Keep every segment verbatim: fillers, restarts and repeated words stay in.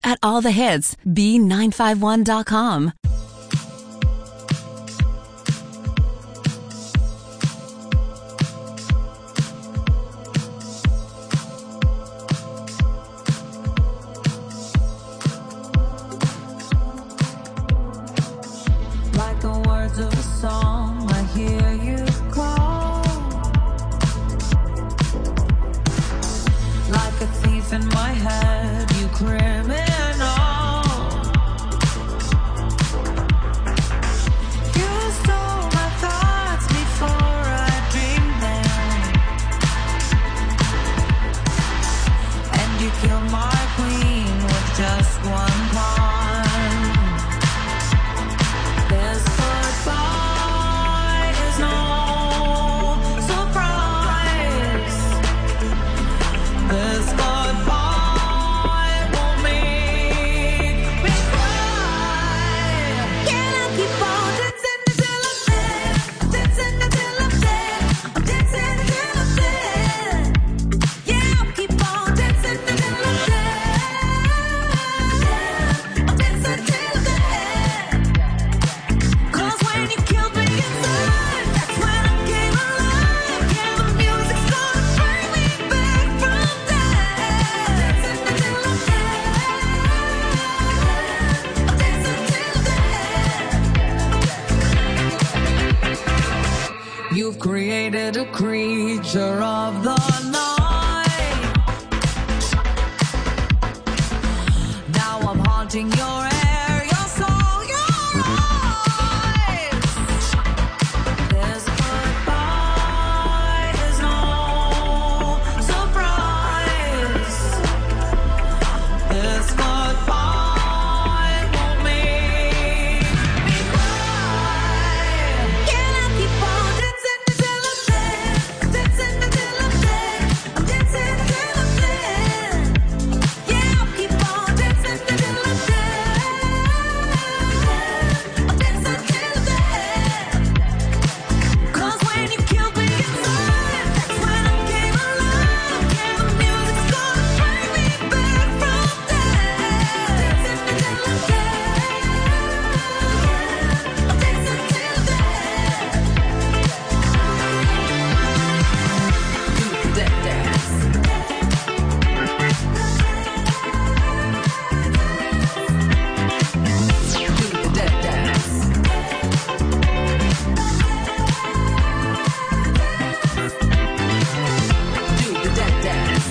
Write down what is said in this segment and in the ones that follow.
at all the hits, B nine five one dot com. Like the words of a song, I hear you call. Like a thief in my head, you criminal. You stole my thoughts before I dreamed them, and you killed my queen with just one pawn. This goodbye is no surprise. This goodbye won't make me cry. Can I keep on dancing until I'm dead? Dancing until I'm dead. I'm dancing until I'm dead. Yeah, I'll keep on dancing until I'm dead. I'm dancing until I'm dead. 'Cause when you killed me inside, that's when I came alive. Yeah, the music's gonna bring me back from death. Dancing until I'm dead. I'm dancing until dead. You've created a creature of the night. Now I'm haunting your air, your soul, your eyes. This goodbye is no surprise. This goodbye won't make me cry. Can I keep on dancing until I'm dead? Dancing until I'm dead. I'm dancing until I'm dead. Yeah, I'll keep on dancing until I'm dead. I'm dancing until I'm dead. 'Cause when you killed me inside, that's when I came alive. Yeah, the music's gonna bring me back from death. Dancing until I'm dead. I'm dancing until I'm dead. Do the dead dance. Do the dead dance. Do the dead dance.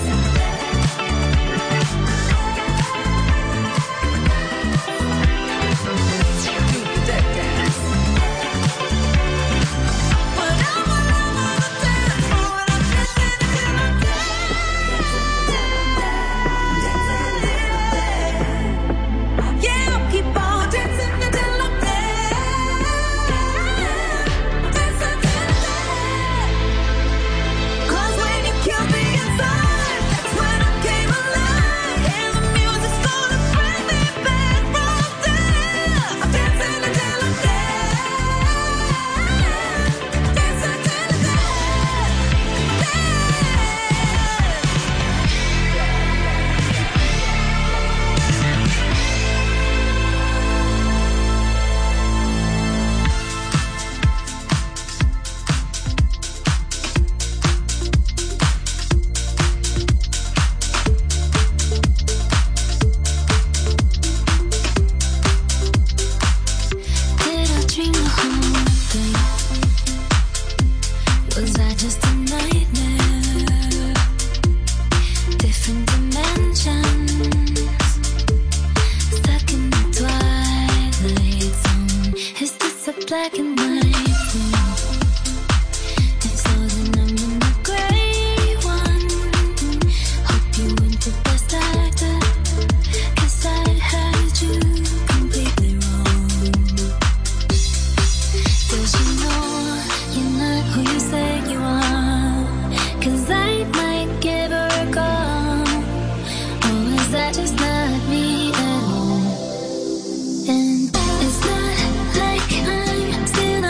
Do the dead dance. But I'm alone on the dance floor and I'm dancing until I'm dead. Yeah, I'll keep on dancing until I'm dead. I'm dancing until I'm dead. 'Cause when you killed me inside, that's when I came alive. Yeah, the music's gonna bring me back from death. I'm dancing until I'm dead. Dancing until I'm dead. Did I dream the whole thing? Was I just a nightmare? Different dimensions, stuck in the twilight zone. Is this a black and white room? If so, then I'm in the gray one. Hope you went the best actor, 'cause I had you completely wrong. Does you know you're not who you say you are? 'Cause I might give her a call. Or is that just not me at all? And it's not like I'm still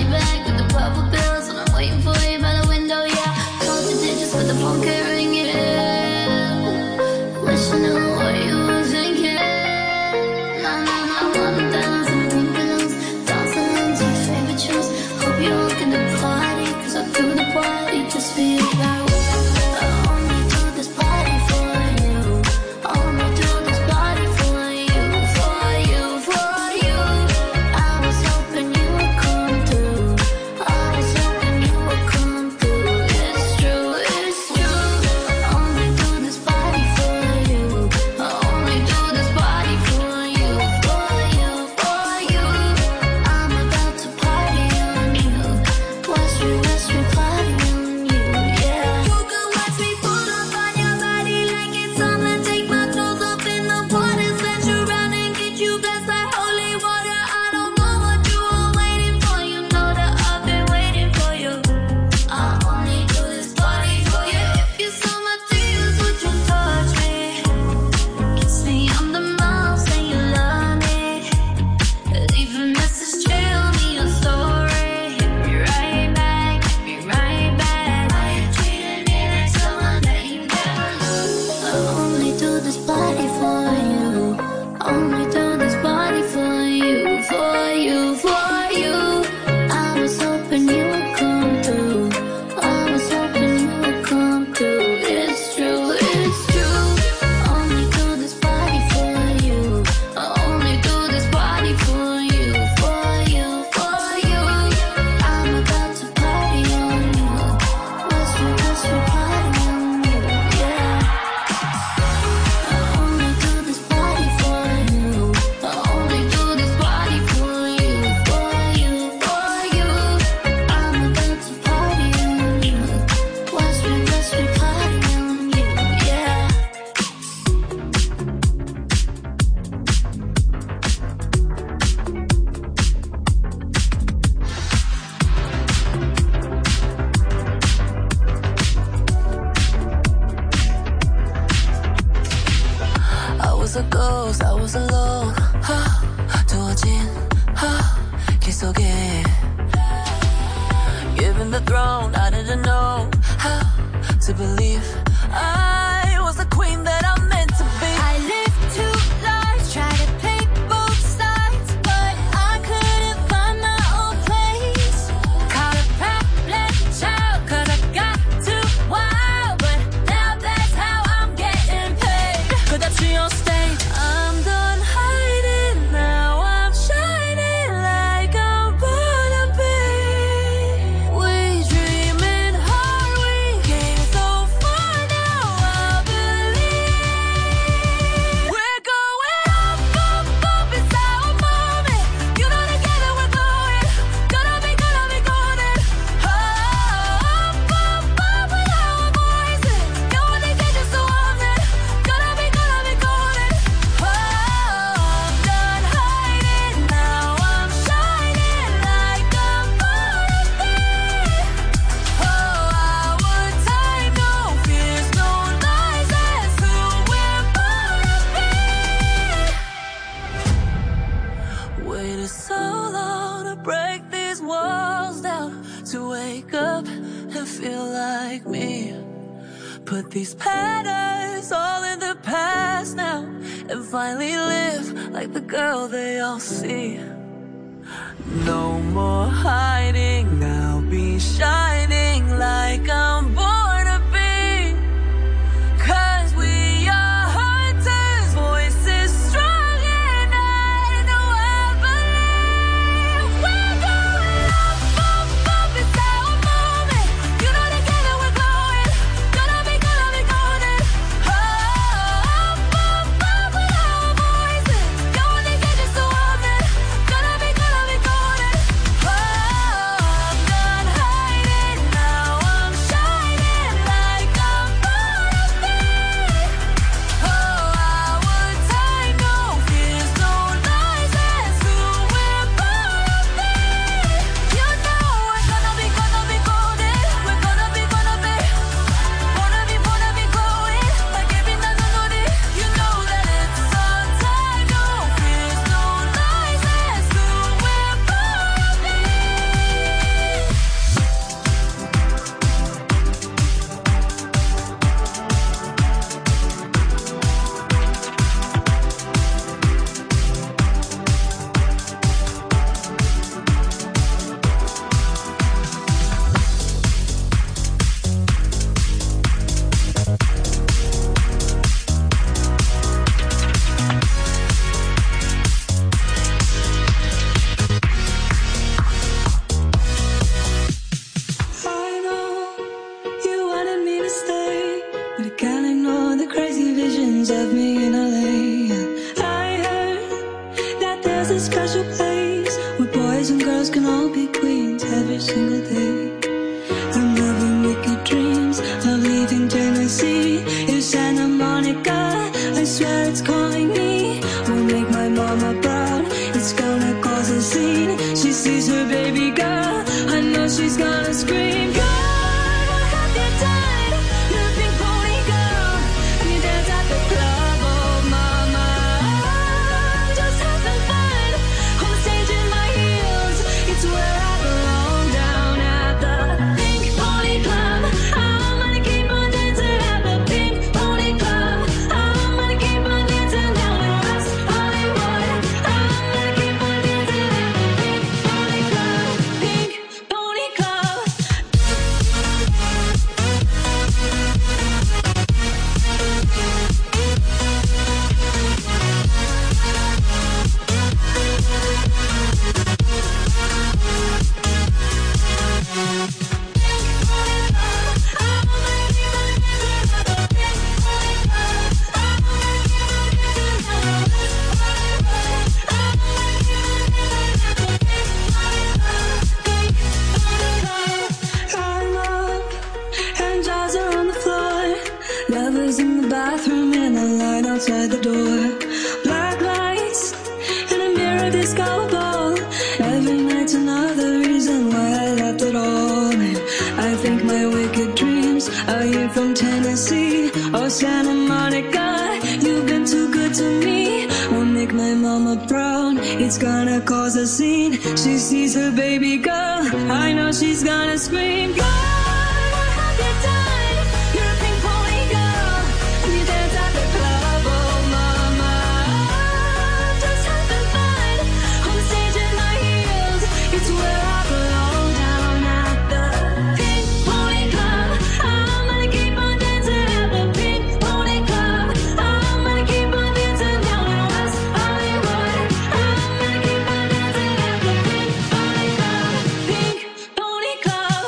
back with the purple pills, and I'm waiting for you by the window, yeah. Counting digits with the phone kept ringing. Wish I knew what you were thinking. Nah, nah, nah, wanna dance in pink balloons, dancing into your favorite tunes. Hope you're looking to party, cause I do the party just for you. Like, I only do this party for you. I only do this party for you, for you, for you. I was hoping you would come through. I was hoping you would come through. It's true, it's true. I only do this party for you. I only do this party for you, for you, for you. I'm about to party on you. Watch me, watch me party on you, yeah. You can watch me pull up on your body like it's time to take my clothes off in the party. Splash around and get you blessed like holy water. I don't know what you were waiting for. You know that I've been waiting for you. I only do this party for you. If you saw my tears, would you touch me? Kiss me on the mouth, say you love me. Leave a message, tell me your story. Hit me right back, hit me right back. Why you treating me like someone that you never knew? I only do this party for you. Only do this party for you, for you, for you. I was hoping you would come through. I was hoping you would come through. It's true, it's true. Only do this party for you. I only do this party for you, for you, for you. I'm about to party on you. Watch me, watch me party on you, yeah. I only do this party for you. I only do this party for you, for you, for you. I'm about to party on you. Watch me, watch me party on you, yeah. I was a ghost, I was alone. 두어진 길 속에 given the throne, I didn't know how to believe I was the queen that I'm meant to be. I lived two lives, tried to play both sides, but I couldn't find my own place. Caught a problem child, cause I got too wild, but now that's how I'm getting paid. 끝없이 on stage, I'm done hiding. Now I'm shining like I'm born to be. We dreaming hard, we came so far, now I believe we're going up, up, up. It's our moment. You know together we're going. Gonna be, gonna be golden. Oh, up, up, up with our voices. You only get just so often. Gonna be, gonna be golden. Oh, I'm done hiding. Now I'm shining like I'm born to be. Oh, our time, no fears, no lies. That's who we're born to be. Waited so long to break these walls down, to wake up and feel like me. Put these patterns all in the past now, and finally live like the girl they all see. No more hiding, now be shining like I'm born to be. Cause we are hunters, voices strong, and I know I believe we're going up, up, up. It's our moment. You know together we're going. Gonna be, gonna be golden. Oh, up, up, up with our voices. You only get just so often. Gonna be, gonna be golden. Oh, I'm done hiding. that there's a special place where boys and girls can all be queens every single day. I'm having wicked dreams of leaving Tennessee. It's Santa Monica, I swear it's calling me. Will make my mama proud, it's gonna cause a scene. She sees her baby girl, I know she's gonna scream. God, what have you done? You're a pink pony girl, and you dance at the club. Oh mama, I'm just having fun on the stage in my heels. It's where I belong, down at the Pink Pony Club. I'm gonna keep on dancing at the Pink Pony Club. I'm gonna keep on dancing down in West Hollywood. I'm gonna keep on dancing at the Pink Pony Club. Pink Pony Club. I'm up and jaws are on the floor. Lovers in the bathroom and a line outside the door. Black lights and a mirror disco ball. Every night's another reason why I left it all. And I think my wicked dreams are here from Tennessee. Oh Santa Monica, you've been too good to me. Will make my mama proud, it's gonna cause a scene. She sees her baby girl, I know she's gonna scream. God, what have you done? You're a pink pony girl, and you dance at the club. Oh mama, I'm just having fun on the stage in my heels. It's where I belong, down at the Pink Pony Club. I'm gonna keep on dancing at the Pink Pony Club. I'm gonna keep on dancing down in West Hollywood. I'm gonna keep on dancing at the Pink Pony Club. Pink Pony Club.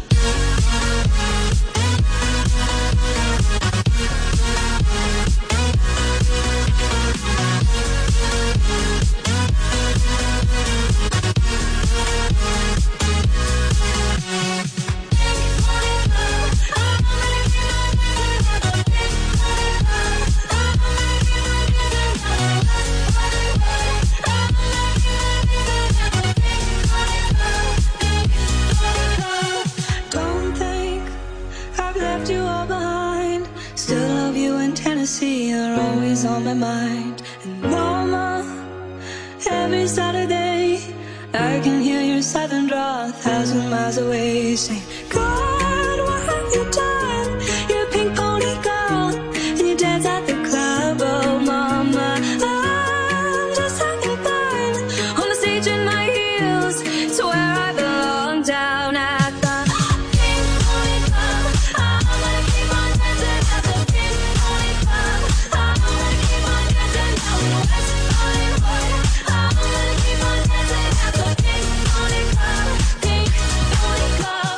Don't think I've left you all behind. Still love you in Tennessee, you're always on my mind. And mama, every Saturday I can hear your southern draw a thousand miles away. Saying, God, what have you done? You're a pink pony girl, and you dance at the club. Oh mama, I'm just having fun on the stage in my heels. It's where I belong, down at the Pink Pony Club. I'm gonna keep on dancing at the Pink Pony Club. I'm gonna keep on dancing down in West Hollywood. I'm gonna keep on dancing at the Pink Pony Club. Pink Pony Club.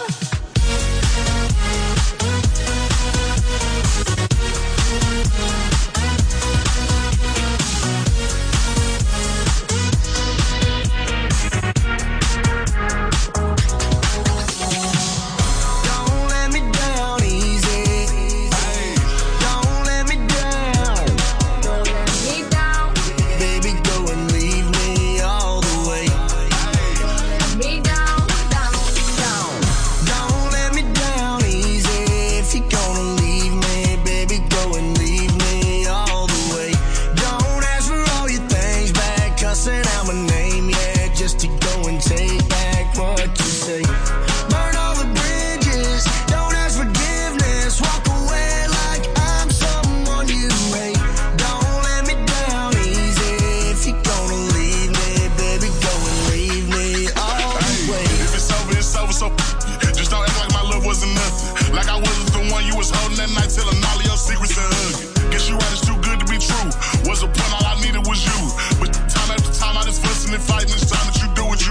Don't let me down easy. Don't let me down. Don't let me down. Baby, go and leave me all the way. Don't let me down, down, down. Don't let me down easy. If you're gonna leave me, baby, go and leave me all the way. Don't ask for all your things back, cussing out my name, yeah, just to go and take back what you say. Burn all the bridges, don't ask forgiveness. Walk away like I'm someone you hate. Don't let me down easy. If you're gonna leave me, baby, go and leave me all the way. If it's over, it's over, so just don't act like my love wasn't nothing. Like I wasn't the one you was holding that night, telling all of your secrets and hugging. Guess you right, it's too good to be true. Was a point, all I needed was you. But time after time, I just fussing and fighting. It's time that you do what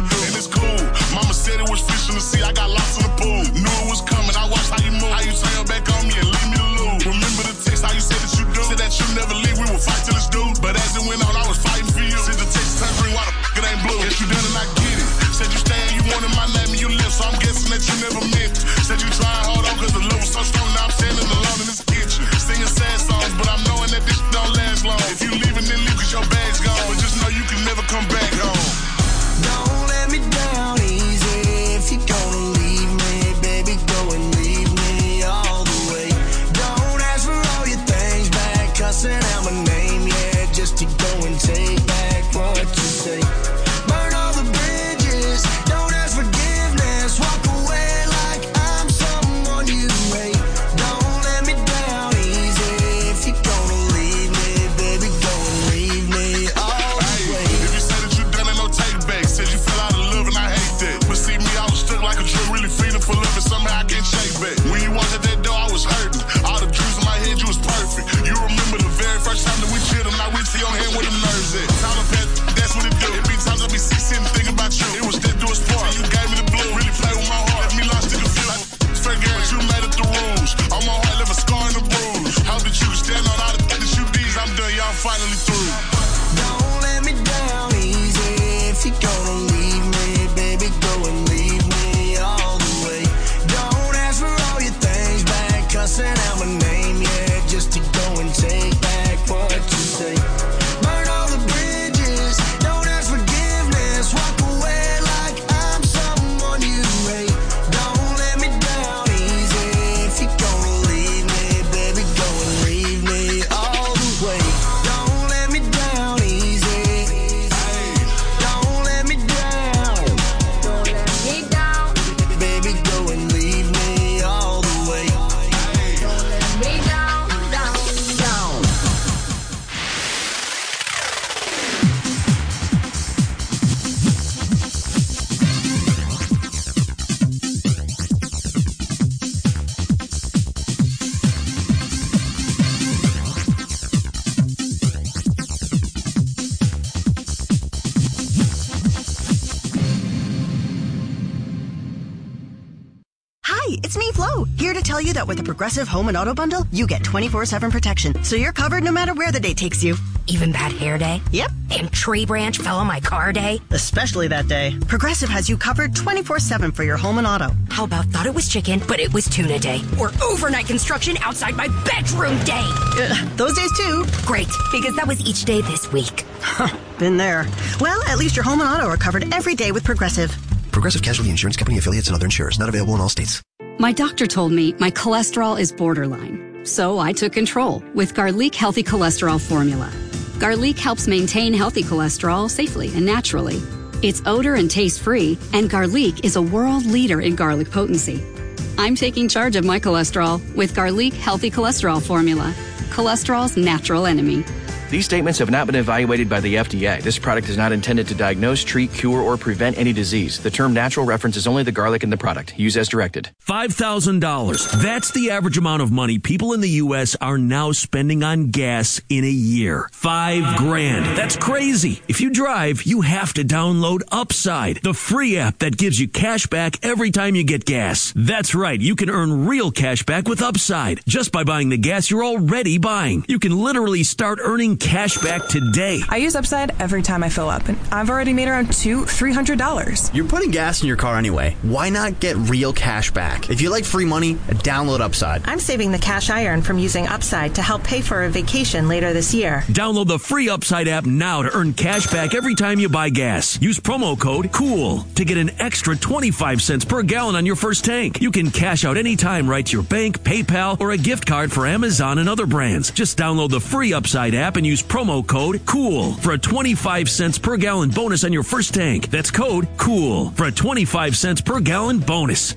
it's me, Flo, here to tell you that with a Progressive Home and Auto Bundle, you get twenty-four seven protection, so you're covered no matter where the day takes you. Even bad hair day? Yep. And tree branch fell on my car day? Especially that day. Progressive has you covered twenty-four seven for your home and auto. How about thought it was chicken, but it was tuna day? Or overnight construction outside my bedroom day? Uh, those days too. Great, because that was each day this week. Been there. Well, at least your home and auto are covered every day with Progressive. Progressive Casualty Insurance Company affiliates and other insurers. Not available in all states. My doctor told me my cholesterol is borderline. So I took control with Garlic Healthy Cholesterol Formula. Garlic helps maintain healthy cholesterol safely and naturally. It's odor and taste free, and Garlic is a world leader in garlic potency. I'm taking charge of my cholesterol with Garlic Healthy Cholesterol Formula. Cholesterol's natural enemy. These statements have not been evaluated by the F D A. This product is not intended to diagnose, treat, cure, or prevent any disease. The term natural references only the garlic in the product. Use as directed. five thousand dollars. That's the average amount of money people in the U S are now spending on gas in a year. Five grand. That's crazy. If you drive, you have to download Upside, the free app that gives you cash back every time you get gas. That's right. You can earn real cash back with Upside just by buying the gas you're already buying. You can literally start earning cash back today. I use Upside every time I fill up, and I've already made around two, three hundred dollars. You're putting gas in your car anyway. Why not get real cash back? If you like free money, download Upside. I'm saving the cash I earn from using Upside to help pay for a vacation later this year. Download the free Upside app now to earn cash back every time you buy gas. Use promo code COOL to get an extra twenty-five cents per gallon on your first tank. You can cash out anytime right to your bank, PayPal, or a gift card for Amazon and other brands. Just download the free Upside app and use promo code COOL for a twenty-five cents per gallon bonus on your first tank. That's code COOL for a twenty-five cents per gallon bonus.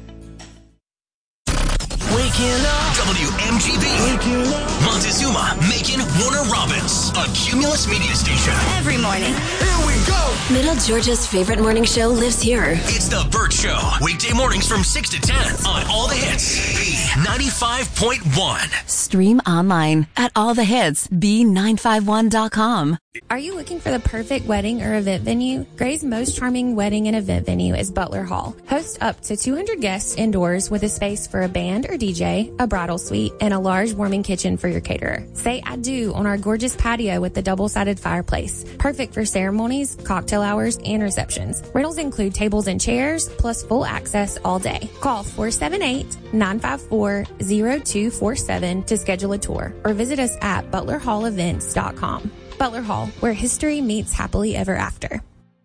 Waking up. W M G B. Waking up. Montezuma, Macon, Warner Robins. A Cumulus media station. Every morning. Here we go. Middle Georgia's favorite morning show lives here. It's The Burt Show. Weekday mornings from six to ten on All the Hits. B ninety-five point one. Stream online at all the hits b nine five one dot com. Are you looking for the perfect wedding or event venue? Gray's most charming wedding and event venue is Butler Hall. Host up to two hundred guests indoors with a space for a band or D J, a bridal suite, and a large warming kitchen for your caterer. Say I do on our gorgeous patio with the double-sided fireplace. Perfect for ceremonies, cocktail hours, and receptions. Rentals include tables and chairs, plus full access all day. Call four seven eight, nine five four, zero two four seven to schedule a tour, or visit us at butler hall events dot com. Butler Hall, where history meets happily ever after.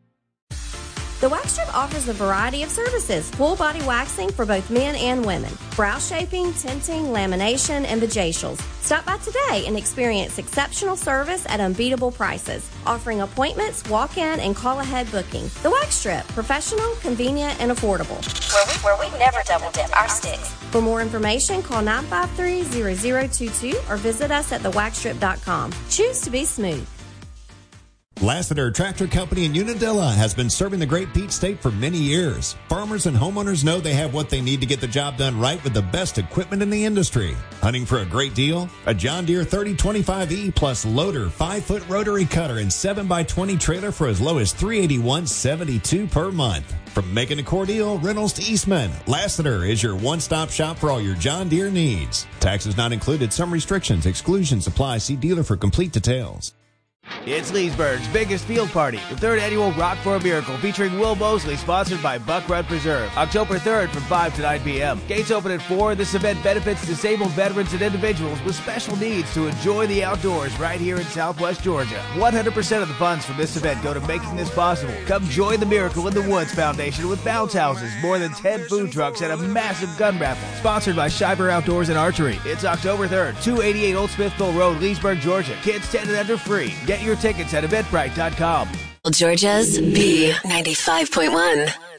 The Wax Strip offers a variety of services, full body waxing for both men and women, brow shaping, tinting, lamination, and vajacials. Stop by today and experience exceptional service at unbeatable prices, offering appointments, walk-in, and call-ahead booking. The Wax Strip, professional, convenient, and affordable. Where we, where we never double dip our sticks. For more information, call nine five three, zero zero two two or visit us at the wax strip dot com. Choose to be smooth. Lassiter Tractor Company in Unadilla has been serving the Great Peach State for many years. Farmers and homeowners know they have what they need to get the job done right with the best equipment in the industry. Hunting for a great deal? A John Deere thirty twenty-five E plus loader, five foot rotary cutter, and seven by twenty trailer for as low as three hundred eighty-one dollars and seventy-two cents per month. From Macon to Cordele, Reynolds to Eastman, Lassiter is your one-stop shop for all your John Deere needs. Taxes not included. Some restrictions, exclusions apply. See dealer for complete details. It's Leesburg's biggest field party, the third annual Rock for a Miracle, featuring Will Mosley, sponsored by Buck Run Preserve. October third from five to nine p.m. Gates open at four. This event benefits disabled veterans and individuals with special needs to enjoy the outdoors right here in Southwest Georgia. one hundred percent of the funds from this event go to making this possible. Come join the Miracle in the Woods Foundation with bounce houses, more than ten food trucks, and a massive gun raffle. Sponsored by Shiber Outdoors and Archery. It's October third, two eighty-eight Old Smithville Road, Leesburg, Georgia. Kids ten and under free. Get your tickets at eventbrite dot com. Georgia's B ninety-five point one.